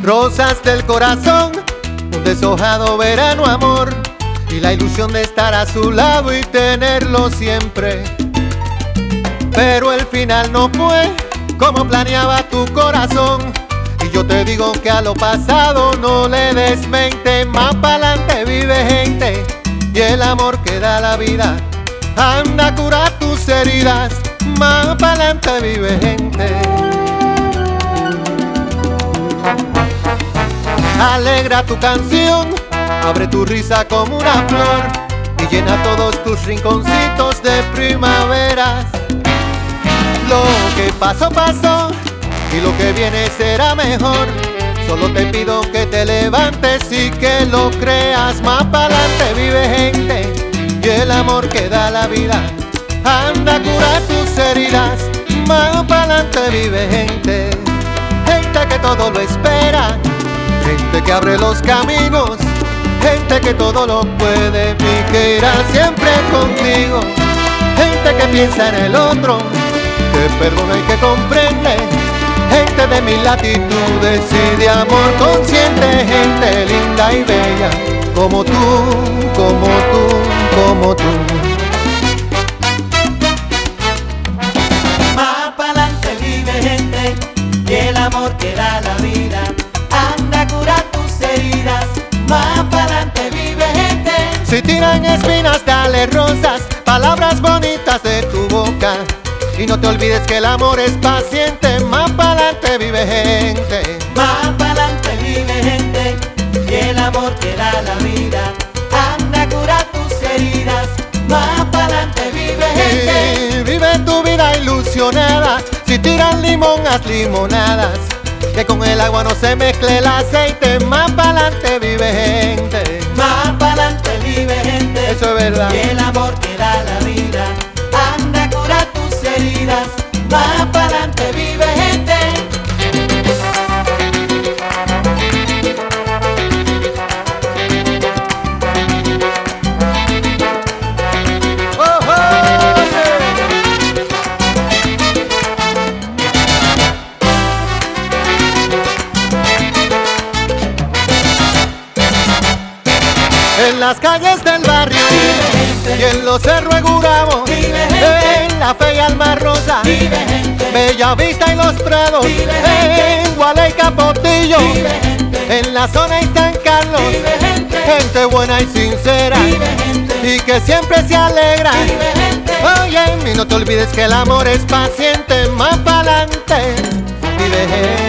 Rosas del corazón, un deshojado verano amor, y la ilusión de estar a su lado y tenerlo siempre. Pero el final no fue como planeaba tu corazón, y yo te digo que a lo pasado no le des mente. Más pa'lante vive gente, y el amor que da la vida anda a curar tus heridas. Más pa'lante vive gente. Alegra tu canción, abre tu risa como una flor y llena todos tus rinconcitos de primaveras. Lo que pasó, pasó, y lo que viene será mejor. Solo te pido que te levantes y que lo creas. Más pa'lante vive gente, y el amor que da la vida anda a curar tus heridas. Más pa'lante vive gente, gente que todo lo espera, gente que abre los caminos, gente que todo lo puede y que irá siempre contigo. Gente que piensa en el otro, que perdona y que comprende, gente de mil latitudes y de amor consciente. Gente linda y bella, como tú, como tú, como tú. Más pa'lante vive gente, y el amor que da la vida anda a curar tus heridas. Más pa'lante vive gente. Si tiran espinas, dale rosas, palabras bonitas de tu boca. Y no te olvides que el amor es paciente. Más pa'lante vive gente. Más pa'lante vive gente, y el amor que da la vida anda a curar tus heridas. Más pa'lante vive gente. Vive tu vida ilusionada. Si tiran limón, haz limonadas, que con el agua no se mezcle el aceite. Más pa'lante vive gente. Más pa'lante vive gente. Eso es verdad. Y el amor que da la vida anda a curar tus heridas. Más pa'lante vive gente. Oh, oh, En las calles del barrio y en los cerros de Gurabo, en la Fe y Alma Rosa, Bella Vista y Los Prados, en Gualey y Capotillo, en la zona y San Carlos, gente buena y sincera y que siempre se alegra. Oye, y no te olvides que el amor es paciente. Más pa'lante vive gente.